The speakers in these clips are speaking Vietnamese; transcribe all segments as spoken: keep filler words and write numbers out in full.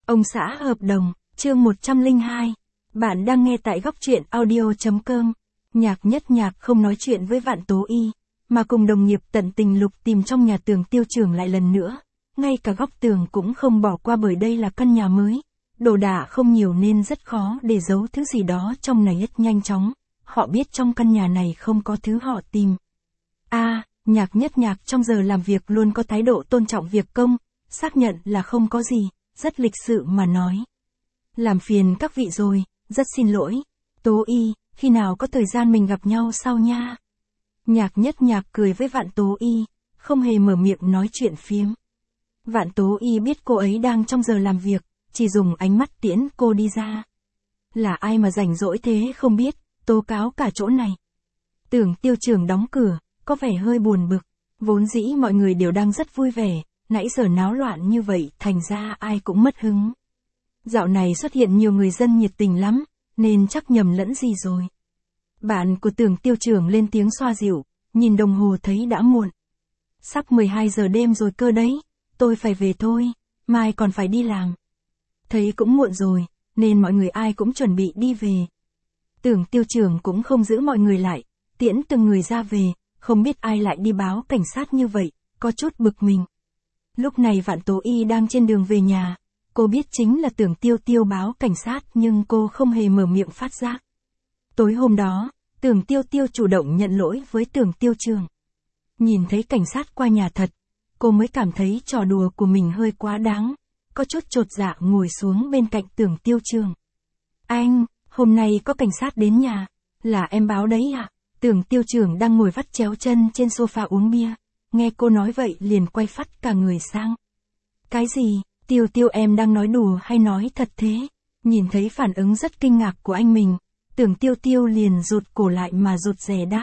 Ông xã hợp đồng, chương một trăm lẻ hai. Bạn đang nghe tại góc truyện audio.com. Nhạc Nhất Nhạc không nói chuyện với Vạn Tố Y, mà cùng đồng nghiệp tận tình lục tìm trong nhà Tưởng Tiêu Trường lại lần nữa. Ngay cả góc tường cũng không bỏ qua bởi đây là căn nhà mới. Đồ đạc không nhiều nên rất khó để giấu thứ gì đó trong này rất nhanh chóng. Họ biết trong căn nhà này không có thứ họ tìm. A, à, Nhạc Nhất Nhạc trong giờ làm việc luôn có thái độ tôn trọng việc công, xác nhận là không có gì, rất lịch sự mà nói. Làm phiền các vị rồi, rất xin lỗi. Tố Y, khi nào có thời gian mình gặp nhau sau nha. Nhạc Nhất Nhạc cười với Vạn Tố Y, không hề mở miệng nói chuyện phiếm. Vạn Tố Y biết cô ấy đang trong giờ làm việc, chỉ dùng ánh mắt tiễn cô đi ra. Là ai mà rảnh rỗi thế không biết, tố cáo cả chỗ này. Tưởng Tiêu Trường đóng cửa, có vẻ hơi buồn bực. Vốn dĩ mọi người đều đang rất vui vẻ, nãy giờ náo loạn như vậy thành ra ai cũng mất hứng. Dạo này xuất hiện nhiều người dân nhiệt tình lắm, nên chắc nhầm lẫn gì rồi. Bạn của Tưởng Tiêu Trường lên tiếng xoa dịu, nhìn đồng hồ thấy đã muộn. Sắp mười hai giờ đêm rồi cơ đấy, tôi phải về thôi, mai còn phải đi làm. Thấy cũng muộn rồi, nên mọi người ai cũng chuẩn bị đi về. Tưởng Tiêu Trường cũng không giữ mọi người lại, tiễn từng người ra về, không biết ai lại đi báo cảnh sát như vậy, có chút bực mình. Lúc này Vạn Tố Y đang trên đường về nhà, cô biết chính là Tưởng Tiêu Tiêu báo cảnh sát nhưng cô không hề mở miệng phát giác. Tối hôm đó, Tưởng Tiêu Tiêu chủ động nhận lỗi với Tưởng Tiêu Trường. Nhìn thấy cảnh sát qua nhà thật, cô mới cảm thấy trò đùa của mình hơi quá đáng, có chút chột dạ ngồi xuống bên cạnh Tưởng Tiêu Trường. Anh, hôm nay có cảnh sát đến nhà, là em báo đấy ạ. À? Tưởng Tiêu Trường đang ngồi vắt chéo chân trên sofa uống bia, nghe cô nói vậy liền quay phắt cả người sang. Cái gì, Tiêu Tiêu em đang nói đùa hay nói thật thế? Nhìn thấy phản ứng rất kinh ngạc của anh mình, Tưởng Tiêu Tiêu liền rụt cổ lại mà rụt rè đáp.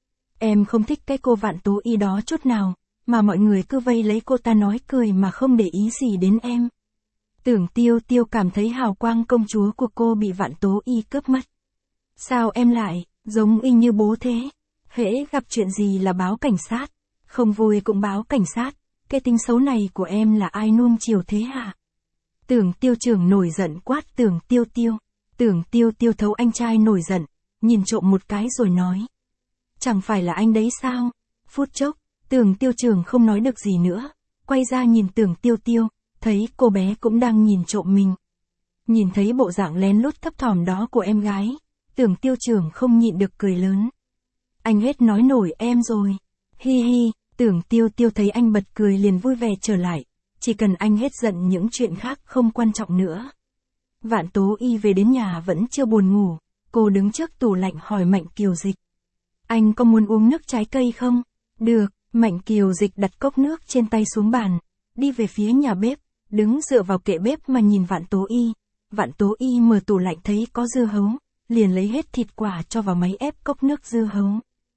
Em không thích cái cô Vạn Tố Y đó chút nào, mà mọi người cứ vây lấy cô ta nói cười mà không để ý gì đến em. Tưởng Tiêu Tiêu cảm thấy hào quang công chúa của cô bị Vạn Tố Y cướp mất. Sao em lại, giống y như bố thế? Hễ gặp chuyện gì là báo cảnh sát, không vui cũng báo cảnh sát, cái tính xấu này của em là ai nuông chiều thế hả? Tưởng Tiêu Trường nổi giận quát Tưởng Tiêu Tiêu. Tưởng Tiêu Tiêu thấu anh trai nổi giận, nhìn trộm một cái rồi nói. Chẳng phải là anh đấy sao? Phút chốc, Tưởng Tiêu Trường không nói được gì nữa, quay ra nhìn Tưởng Tiêu Tiêu, thấy cô bé cũng đang nhìn trộm mình. Nhìn thấy bộ dạng lén lút thấp thỏm đó của em gái, Tưởng Tiêu Trường không nhịn được cười lớn. Anh hết nói nổi em rồi. Hi hi, Tưởng Tiêu Tiêu thấy anh bật cười liền vui vẻ trở lại, chỉ cần anh hết giận những chuyện khác không quan trọng nữa. Vạn Tố Y về đến nhà vẫn chưa buồn ngủ, cô đứng trước tủ lạnh hỏi Mạnh Kiều Dịch. Anh có muốn uống nước trái cây không? Được, Mạnh Kiều Dịch đặt cốc nước trên tay xuống bàn, đi về phía nhà bếp, đứng dựa vào kệ bếp mà nhìn Vạn Tố Y. Vạn Tố Y mở tủ lạnh thấy có dưa hấu, liền lấy hết thịt quả cho vào máy ép cốc nước dưa hấu.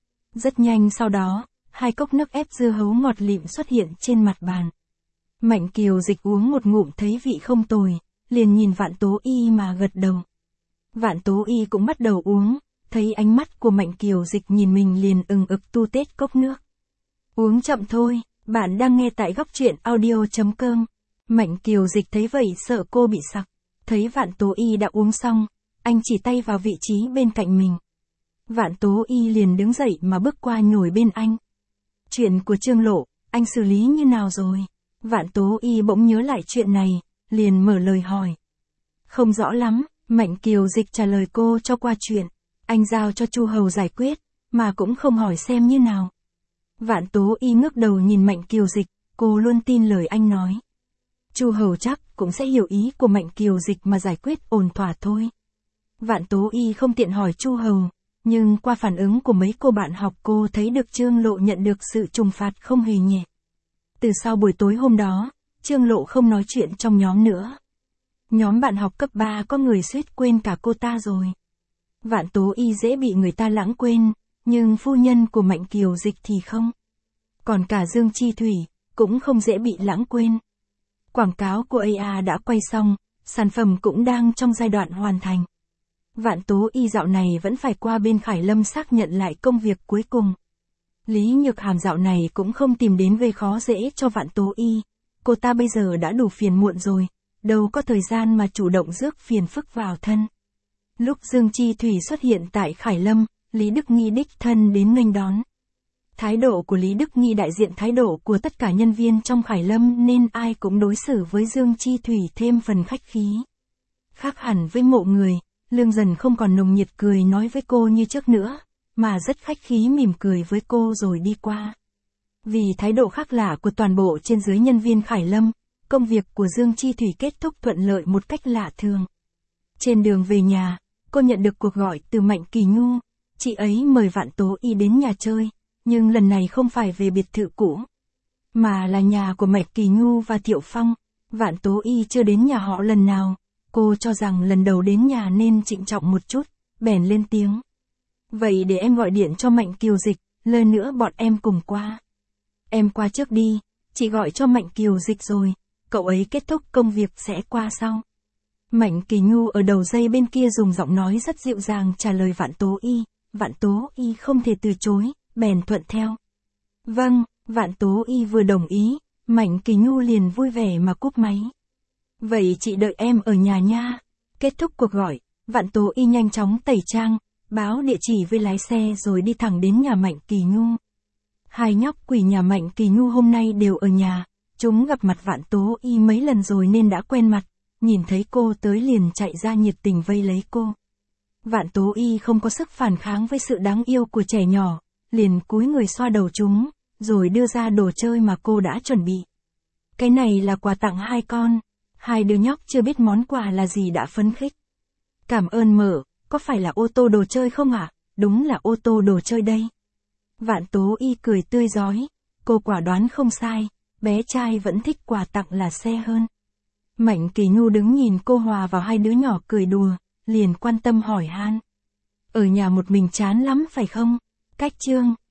Rất nhanh sau đó, hai cốc nước ép dưa hấu ngọt lịm xuất hiện trên mặt bàn. Mạnh Kiều Dịch uống một ngụm thấy vị không tồi, liền nhìn Vạn Tố Y mà gật đầu. Vạn Tố Y cũng bắt đầu uống, thấy ánh mắt của Mạnh Kiều Dịch nhìn mình liền ừng ực tu tết cốc nước. Uống chậm thôi, bạn đang nghe tại góc truyện audio.com. Mạnh Kiều Dịch thấy vậy sợ cô bị sặc, thấy Vạn Tố Y đã uống xong, anh chỉ tay vào vị trí bên cạnh mình. Vạn Tố Y liền đứng dậy mà bước qua nhồi bên anh. Chuyện của Trương Lộ, anh xử lý như nào rồi? Vạn Tố Y bỗng nhớ lại chuyện này, liền mở lời hỏi. Không rõ lắm, Mạnh Kiều Dịch trả lời cô cho qua chuyện. Anh giao cho Chu Hầu giải quyết, mà cũng không hỏi xem như nào. Vạn Tố Y ngước đầu nhìn Mạnh Kiều Dịch, cô luôn tin lời anh nói. Chu Hầu chắc cũng sẽ hiểu ý của Mạnh Kiều Dịch mà giải quyết ổn thỏa thôi. Vạn Tố Y không tiện hỏi Chu Hầu, nhưng qua phản ứng của mấy cô bạn học cô thấy được Trương Lộ nhận được sự trừng phạt không hề nhẹ. Từ sau buổi tối hôm đó, Trương Lộ không nói chuyện trong nhóm nữa. Nhóm bạn học cấp ba có người suýt quên cả cô ta rồi. Vạn Tố Y dễ bị người ta lãng quên, nhưng phu nhân của Mạnh Kiều Dịch thì không. Còn cả Dương Chi Thủy, cũng không dễ bị lãng quên. Quảng cáo của a a đã quay xong, sản phẩm cũng đang trong giai đoạn hoàn thành. Vạn Tố Y dạo này vẫn phải qua bên Khải Lâm xác nhận lại công việc cuối cùng. Lý Nhược Hàm dạo này cũng không tìm đến gây khó dễ cho Vạn Tố Y. Cô ta bây giờ đã đủ phiền muộn rồi, đâu có thời gian mà chủ động rước phiền phức vào thân. Lúc Dương Chi Thủy xuất hiện tại Khải Lâm, Lý Đức Nghi đích thân đến nghênh đón. Thái độ của Lý Đức Nghi đại diện thái độ của tất cả nhân viên trong Khải Lâm nên ai cũng đối xử với Dương Chi Thủy thêm phần khách khí. Khác hẳn với Mộ Người, Lương Dần không còn nồng nhiệt cười nói với cô như trước nữa, mà rất khách khí mỉm cười với cô rồi đi qua. Vì thái độ khác lạ của toàn bộ trên dưới nhân viên Khải Lâm, công việc của Dương Chi Thủy kết thúc thuận lợi một cách lạ thường. Trên đường về nhà, cô nhận được cuộc gọi từ Mạnh Kỳ Nhu, chị ấy mời Vạn Tố Y đến nhà chơi, nhưng lần này không phải về biệt thự cũ, mà là nhà của Mạnh Kỳ Nhu và Thiệu Phong. Vạn Tố Y chưa đến nhà họ lần nào, cô cho rằng lần đầu đến nhà nên trịnh trọng một chút, bèn lên tiếng. Vậy để em gọi điện cho Mạnh Kiều Dịch, lơ nữa bọn em cùng qua. Em qua trước đi, chị gọi cho Mạnh Kiều Dịch rồi, cậu ấy kết thúc công việc sẽ qua sau. Mạnh Kỳ Nhu ở đầu dây bên kia dùng giọng nói rất dịu dàng trả lời Vạn Tố Y. Vạn Tố Y không thể từ chối, bèn thuận theo. Vâng, Vạn Tố Y vừa đồng ý, Mạnh Kỳ Nhu liền vui vẻ mà cúp máy. Vậy chị đợi em ở nhà nha. Kết thúc cuộc gọi, Vạn Tố Y nhanh chóng tẩy trang, báo địa chỉ với lái xe rồi đi thẳng đến nhà Mạnh Kỳ Nhu. Hai nhóc quỷ nhà Mạnh Kỳ Nhu hôm nay đều ở nhà, chúng gặp mặt Vạn Tố Y mấy lần rồi nên đã quen mặt, nhìn thấy cô tới liền chạy ra nhiệt tình vây lấy cô. Vạn Tố Y không có sức phản kháng với sự đáng yêu của trẻ nhỏ, liền cúi người xoa đầu chúng, rồi đưa ra đồ chơi mà cô đã chuẩn bị. Cái này là quà tặng hai con. Hai đứa nhóc chưa biết món quà là gì đã phấn khích. Cảm ơn mở, có phải là ô tô đồ chơi không ạ? À? Đúng là ô tô đồ chơi đây. Vạn Tố Y cười tươi rói, cô quả đoán không sai, bé trai vẫn thích quà tặng là xe hơn. Mạnh Kỳ Nhu đứng nhìn cô hòa vào hai đứa nhỏ cười đùa, liền quan tâm hỏi han. Ở nhà một mình chán lắm phải không? Cách chương.